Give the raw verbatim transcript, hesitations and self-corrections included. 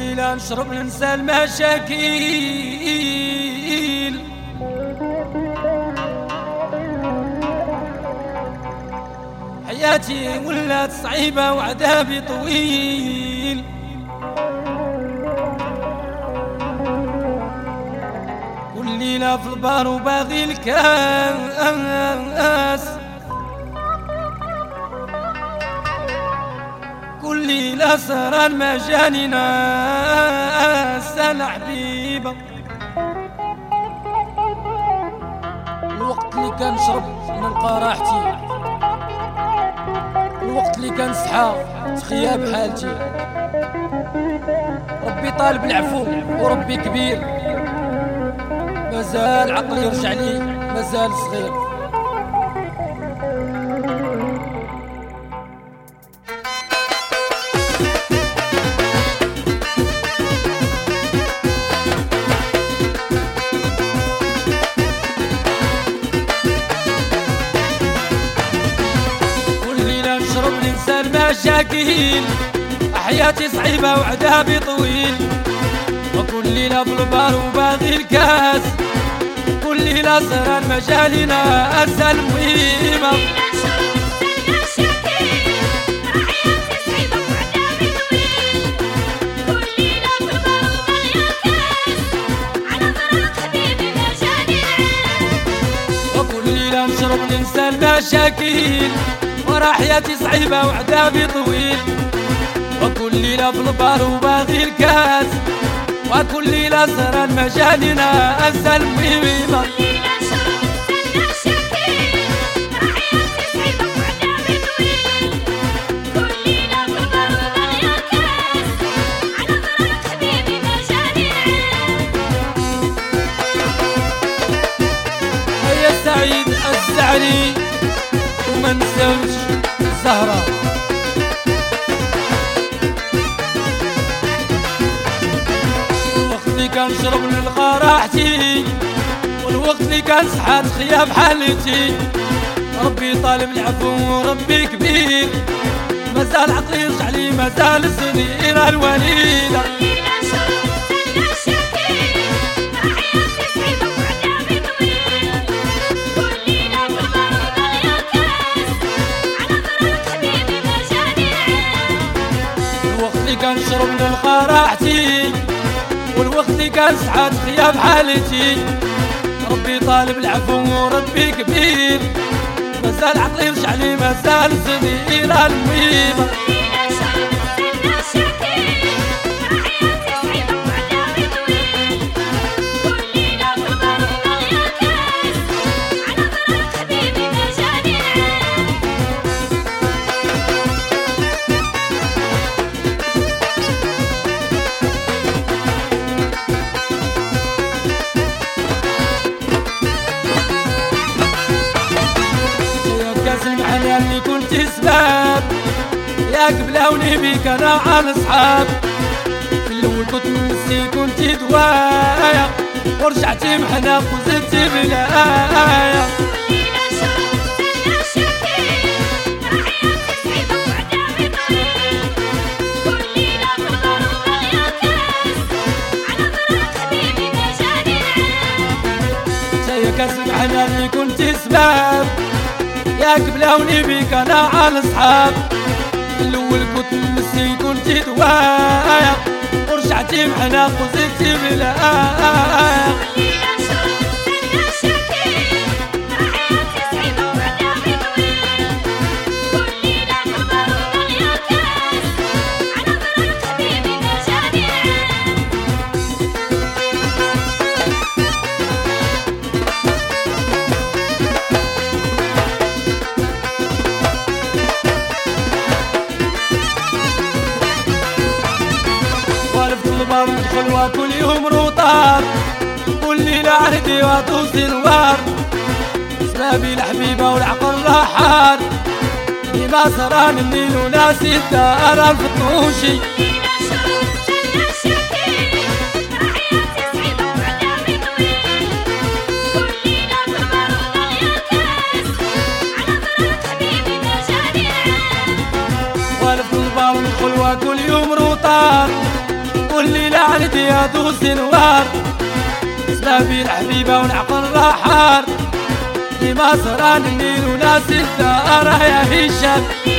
ليلة نشرب ننسى المشاكل، حياتي ولات صعيبة وعذابي طويل. كل ليلة في البار وباغي الكاس، كل ليلة سهران ما جاني ناس. انا حبيبة الوقت اللي كنشرب نلقى راحتي، الوقت اللي كنصحى تخيا بحالتي. ربي طالب العفو وربي كبير، مازال عقلي يرجع لي مازال صغير. ننسى المشاكل، حياتي صعيبة وعذابي طويل. وكل ليلة في البار وباغي الكاس، كل ليلة سهران مجالنا أنسى المهمة. وكل ليلة نشرب ننسى المشاكل، ورا حياتي صعيبة وعذابي طويل. وكل ليلة في البار وباغي الكاس، وكل ليلة سهران مجالنا أنسى المهمة. يا سعيد الزعري وما نساوش الزهرة، الوقت اللي كنشرب نلقى راحتي، والوقت اللي كنصحى تخيا بحالتي. ربي طالب العفو وربي كبير، مازال عقلي يرجع لي مازال صغير الوليدة. كنشرب نلقى راحتي، والوقت اللي كنصحى تخيا بحالتي. ربي طالب العفو وربي كبير، مازال عقلي يرجع لي مازال صغير المهمة. اللي كنت سباب يا قبلاوني بيك انا على اصحاب. في الاول كنت نسي كنت دوايا، ورجعتي محناق وزدتي بلايا. يا كاس المحنة اللي كنت سباب يا قبلاوني بيك انا على اصحاب. الاول كنت نسي كنت دوايا، ورجعتي محناق وزدتي بلايا. ندخل وكل يوم روطار، كل ليلة عهدي وطوس نوار. سبابي الحبيبة والعقل راحات، ديما سهران الليل وناسي الدار الفطوشي. والف البار ندخل وكل يوم روطار، والليلة عندي ادوس نوار سلامي الحبيبة ونعقل راحار لما صران النيل وناس الثارة يا هشام